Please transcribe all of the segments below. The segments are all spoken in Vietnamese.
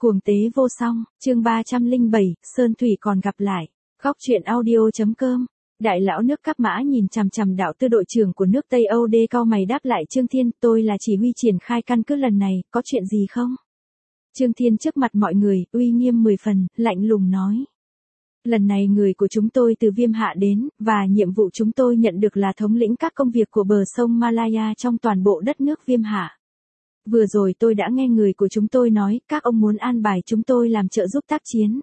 Cuồng tế vô song, chương 307, Sơn Thủy còn gặp lại. Góc truyện audio.com. Đại lão nước Cáp Mã nhìn chằm chằm đạo tư đội trưởng của nước Tây Âu Đê cau mày đáp lại Trương Thiên, tôi là chỉ huy triển khai căn cứ lần này, có chuyện gì không? Trương Thiên trước mặt mọi người, uy nghiêm 10 phần, lạnh lùng nói. Lần này người của chúng tôi từ Viêm Hạ đến, và nhiệm vụ chúng tôi nhận được là thống lĩnh các công việc của bờ sông Malaya trong toàn bộ đất nước Viêm Hạ. Vừa rồi tôi đã nghe người của chúng tôi nói, các ông muốn an bài chúng tôi làm trợ giúp tác chiến.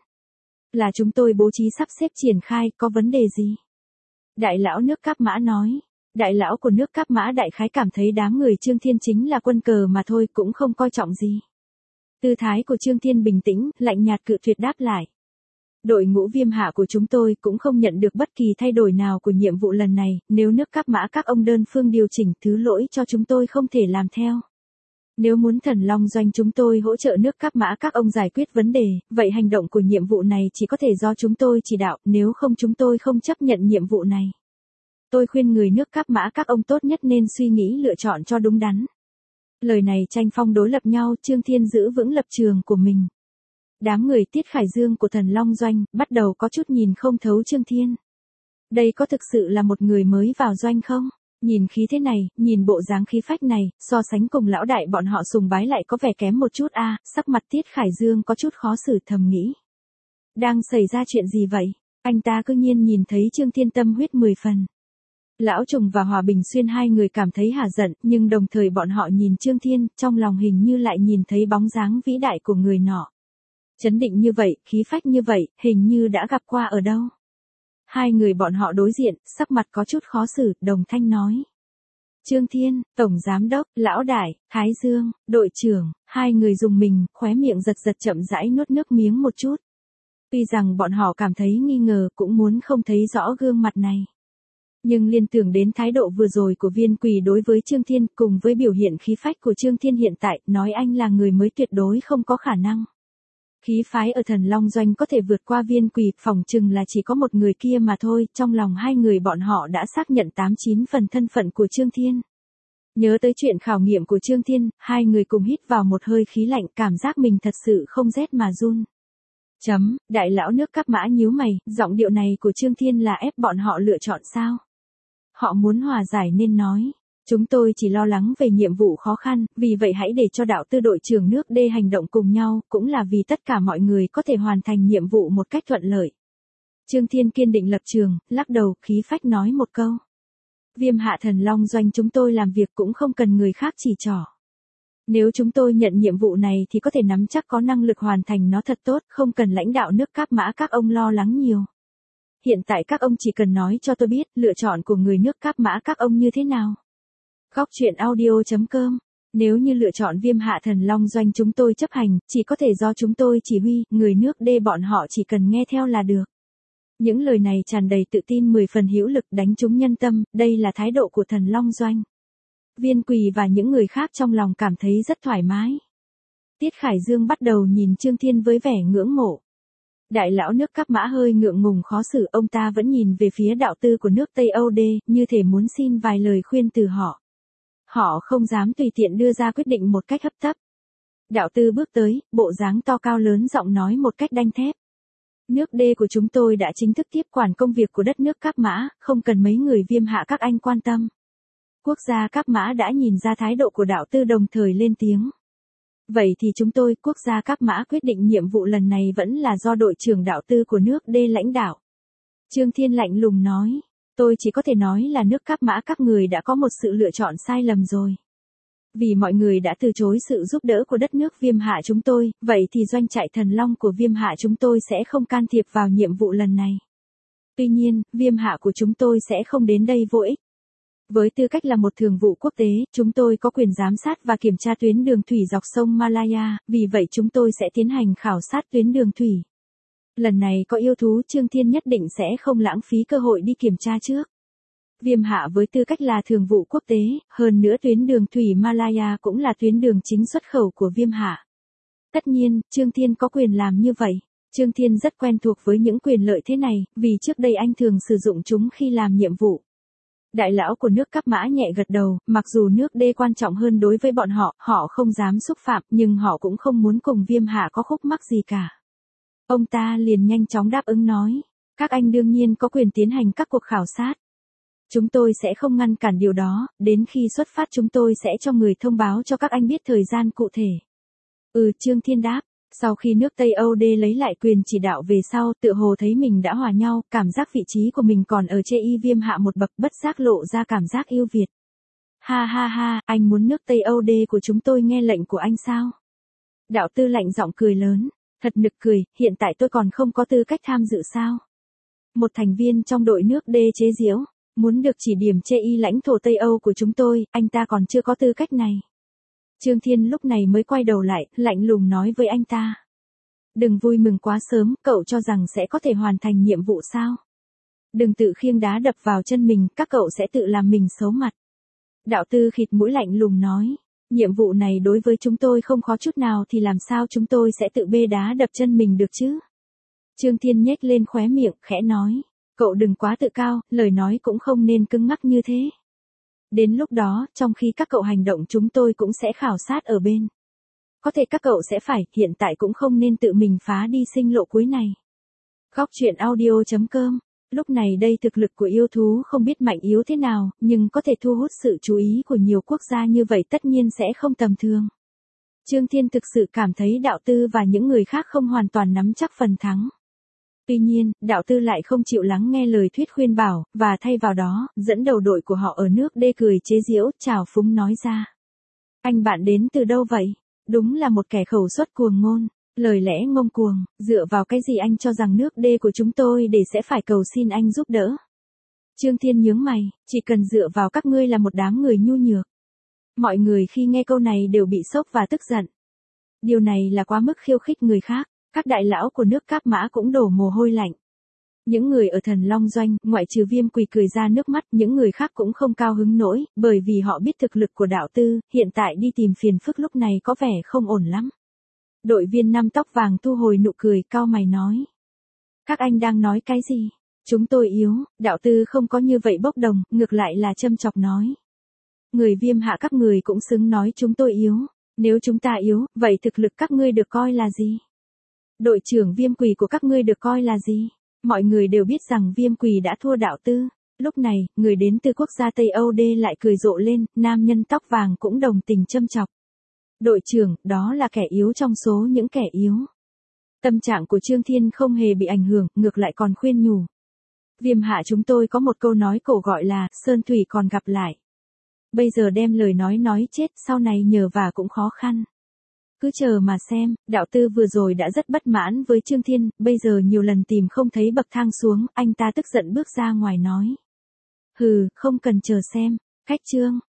Là chúng tôi bố trí sắp xếp triển khai, có vấn đề gì? Đại lão nước Cáp Mã nói. Đại lão của nước Cáp Mã đại khái cảm thấy đám người Trương Thiên chính là quân cờ mà thôi, cũng không coi trọng gì. Tư thái của Trương Thiên bình tĩnh, lạnh nhạt cự tuyệt đáp lại. Đội ngũ Viêm Hạ của chúng tôi cũng không nhận được bất kỳ thay đổi nào của nhiệm vụ lần này, nếu nước Cáp Mã các ông đơn phương điều chỉnh, thứ lỗi cho chúng tôi không thể làm theo. Nếu muốn Thần Long Doanh chúng tôi hỗ trợ nước Cáp Mã các ông giải quyết vấn đề, vậy hành động của nhiệm vụ này chỉ có thể do chúng tôi chỉ đạo, nếu không chúng tôi không chấp nhận nhiệm vụ này. Tôi khuyên người nước Cáp Mã các ông tốt nhất nên suy nghĩ lựa chọn cho đúng đắn. Lời này tranh phong đối lập nhau, Trương Thiên giữ vững lập trường của mình. Đám người Tiết Khải Dương của Thần Long Doanh bắt đầu có chút nhìn không thấu Trương Thiên. Đây có thực sự là một người mới vào doanh không? Nhìn khí thế này, nhìn bộ dáng khí phách này, so sánh cùng lão đại bọn họ sùng bái lại có vẻ kém một chút a. Sắc mặt Tiết Khải Dương có chút khó xử, thầm nghĩ. Đang xảy ra chuyện gì vậy? Anh ta cứ nhiên nhìn thấy Trương Thiên tâm huyết 10 phần. Lão Trùng và Hòa Bình Xuyên hai người cảm thấy hả giận, nhưng đồng thời bọn họ nhìn Trương Thiên, trong lòng hình như lại nhìn thấy bóng dáng vĩ đại của người nọ. Chấn định như vậy, khí phách như vậy, hình như đã gặp qua ở đâu. Hai người bọn họ đối diện, sắc mặt có chút khó xử, đồng thanh nói. Trương Thiên, Tổng Giám Đốc, Lão Đại, Thái Dương, Đội trưởng, hai người dùng mình, khóe miệng giật giật chậm rãi nuốt nước miếng một chút. Tuy rằng bọn họ cảm thấy nghi ngờ, cũng muốn không thấy rõ gương mặt này. Nhưng liên tưởng đến thái độ vừa rồi của Viên Quỳ đối với Trương Thiên, cùng với biểu hiện khí phách của Trương Thiên hiện tại, nói anh là người mới tuyệt đối không có khả năng. Khí phái ở Thần Long Doanh có thể vượt qua Viên Quỳ, phỏng chừng là chỉ có một người kia mà thôi, trong lòng hai người bọn họ đã xác nhận 89 phần thân phận của Trương Thiên. Nhớ tới chuyện khảo nghiệm của Trương Thiên, hai người cùng hít vào một hơi khí lạnh, cảm giác mình thật sự không rét mà run. Đại lão nước Cáp Mã nhíu mày, giọng điệu này của Trương Thiên là ép bọn họ lựa chọn sao? Họ muốn hòa giải nên nói. Chúng tôi chỉ lo lắng về nhiệm vụ khó khăn, vì vậy hãy để cho đạo tư đội trưởng nước D hành động cùng nhau, cũng là vì tất cả mọi người có thể hoàn thành nhiệm vụ một cách thuận lợi. Trương Thiên kiên định lập trường, lắc đầu, khí phách nói một câu. Viêm Hạ Thần Long Doanh chúng tôi làm việc cũng không cần người khác chỉ trỏ. Nếu chúng tôi nhận nhiệm vụ này thì có thể nắm chắc có năng lực hoàn thành nó thật tốt, không cần lãnh đạo nước Cáp Mã các ông lo lắng nhiều. Hiện tại các ông chỉ cần nói cho tôi biết, lựa chọn của người nước Cáp Mã các ông như thế nào. Góc truyện audio.com. Nếu như lựa chọn Viêm Hạ Thần Long Doanh chúng tôi chấp hành, chỉ có thể do chúng tôi chỉ huy, người nước D bọn họ chỉ cần nghe theo là được. Những lời này tràn đầy tự tin 10 phần hữu lực, đánh trúng nhân tâm, đây là thái độ của Thần Long Doanh. Viên Quỳ và những người khác trong lòng cảm thấy rất thoải mái. Tiết Khải Dương bắt đầu nhìn Trương Thiên với vẻ ngưỡng mộ. Đại lão nước Cáp Mã hơi ngượng ngùng khó xử, ông ta vẫn nhìn về phía đạo tư của nước Tây Âu Đê, như thể muốn xin vài lời khuyên từ họ. Họ không dám tùy tiện đưa ra quyết định một cách hấp tấp. Đạo tư bước tới, bộ dáng to cao lớn giọng nói một cách đanh thép. Nước D của chúng tôi đã chính thức tiếp quản công việc của đất nước Cáp Mã, không cần mấy người Viêm Hạ các anh quan tâm. Quốc gia Cáp Mã đã nhìn ra thái độ của đạo tư đồng thời lên tiếng. Vậy thì chúng tôi, quốc gia Cáp Mã quyết định nhiệm vụ lần này vẫn là do đội trưởng đạo tư của nước D lãnh đạo. Trương Thiên lạnh lùng nói. Tôi chỉ có thể nói là nước Cáp Mã các người đã có một sự lựa chọn sai lầm rồi. Vì mọi người đã từ chối sự giúp đỡ của đất nước Viêm Hạ chúng tôi, vậy thì doanh trại Thần Long của Viêm Hạ chúng tôi sẽ không can thiệp vào nhiệm vụ lần này. Tuy nhiên, Viêm Hạ của chúng tôi sẽ không đến đây vô ích. Với tư cách là một thường vụ quốc tế, chúng tôi có quyền giám sát và kiểm tra tuyến đường thủy dọc sông Malaya, vì vậy chúng tôi sẽ tiến hành khảo sát tuyến đường thủy. Lần này có yêu thú, Trương Thiên nhất định sẽ không lãng phí cơ hội đi kiểm tra trước. Viêm Hạ với tư cách là thường vụ quốc tế, hơn nữa tuyến đường thủy Malaya cũng là tuyến đường chính xuất khẩu của Viêm Hạ. Tất nhiên, Trương Thiên có quyền làm như vậy. Trương Thiên rất quen thuộc với những quyền lợi thế này, vì trước đây anh thường sử dụng chúng khi làm nhiệm vụ. Đại lão của nước Cáp Mã nhẹ gật đầu, mặc dù nước Đê quan trọng hơn đối với bọn họ, họ không dám xúc phạm, nhưng họ cũng không muốn cùng Viêm Hạ có khúc mắc gì cả. Ông ta liền nhanh chóng đáp ứng nói, các anh đương nhiên có quyền tiến hành các cuộc khảo sát. Chúng tôi sẽ không ngăn cản điều đó, đến khi xuất phát chúng tôi sẽ cho người thông báo cho các anh biết thời gian cụ thể. Trương Thiên đáp. Sau khi nước Tây Âu Đê lấy lại quyền chỉ đạo về sau, tựa hồ thấy mình đã hòa nhau, cảm giác vị trí của mình còn ở chê y Viêm Hạ một bậc, bất giác lộ ra cảm giác yêu Việt. Ha ha ha, anh muốn nước Tây Âu Đê của chúng tôi nghe lệnh của anh sao? Đạo Tư lạnh giọng cười lớn, thật nực cười, hiện tại tôi còn không có tư cách tham dự sao? Một thành viên trong đội nước Đê chế giễu, muốn được chỉ điểm chê y lãnh thổ Tây Âu của chúng tôi, anh ta còn chưa có tư cách này. Trương Thiên lúc này mới quay đầu lại, lạnh lùng nói với anh ta. Đừng vui mừng quá sớm, cậu cho rằng sẽ có thể hoàn thành nhiệm vụ sao? Đừng tự khiêng đá đập vào chân mình, các cậu sẽ tự làm mình xấu mặt. Đạo Tư khịt mũi lạnh lùng nói, nhiệm vụ này đối với chúng tôi không khó chút nào thì làm sao chúng tôi sẽ tự bê đá đập chân mình được chứ? Trương Thiên nhếch lên khóe miệng, khẽ nói, cậu đừng quá tự cao, lời nói cũng không nên cứng ngắc như thế. Đến lúc đó, trong khi các cậu hành động chúng tôi cũng sẽ khảo sát ở bên. Có thể các cậu sẽ phải, hiện tại cũng không nên tự mình phá đi sinh lộ cuối này. Góc truyện audio.com. Lúc này đây thực lực của yêu thú không biết mạnh yếu thế nào, nhưng có thể thu hút sự chú ý của nhiều quốc gia như vậy tất nhiên sẽ không tầm thường. Trương Thiên thực sự cảm thấy Đạo Tư và những người khác không hoàn toàn nắm chắc phần thắng. Tuy nhiên, Đạo Tư lại không chịu lắng nghe lời thuyết khuyên bảo, và thay vào đó, dẫn đầu đội của họ ở nước Đê cười chế giễu, trào phúng nói ra. Anh bạn đến từ đâu vậy? Đúng là một kẻ khẩu suất cuồng ngôn, lời lẽ ngông cuồng, dựa vào cái gì anh cho rằng nước Đê của chúng tôi để sẽ phải cầu xin anh giúp đỡ? Trương Thiên nhướng mày, chỉ cần dựa vào các ngươi là một đám người nhu nhược. Mọi người khi nghe câu này đều bị sốc và tức giận. Điều này là quá mức khiêu khích người khác. Các đại lão của nước Cáp Mã cũng đổ mồ hôi lạnh. Những người ở Thần Long Doanh, ngoại trừ Viêm Quỳ cười ra nước mắt, những người khác cũng không cao hứng nổi, bởi vì họ biết thực lực của Đạo Tư, hiện tại đi tìm phiền phức lúc này có vẻ không ổn lắm. Đội viên năm tóc vàng thu hồi nụ cười, cau mày nói. Các anh đang nói cái gì? Chúng tôi yếu, Đạo Tư không có như vậy bốc đồng, ngược lại là châm chọc nói. Người Viêm Hạ các người cũng xứng nói chúng tôi yếu, nếu chúng ta yếu, vậy thực lực các ngươi được coi là gì? Đội trưởng Viêm Quỳ của các ngươi được coi là gì? Mọi người đều biết rằng Viêm Quỳ đã thua Đạo Tư. Lúc này, người đến từ quốc gia Tây Âu Đê lại cười rộ lên, nam nhân tóc vàng cũng đồng tình châm chọc. Đội trưởng, đó là kẻ yếu trong số những kẻ yếu. Tâm trạng của Trương Thiên không hề bị ảnh hưởng, ngược lại còn khuyên nhủ. Viêm Hạ chúng tôi có một câu nói cổ gọi là, sơn thủy còn gặp lại. Bây giờ đem lời nói chết, sau này nhờ vả cũng khó khăn. Cứ chờ mà xem, Đạo Tư vừa rồi đã rất bất mãn với Trương Thiên, bây giờ nhiều lần tìm không thấy bậc thang xuống, anh ta tức giận bước ra ngoài nói. Hừ, không cần chờ xem, cách chương.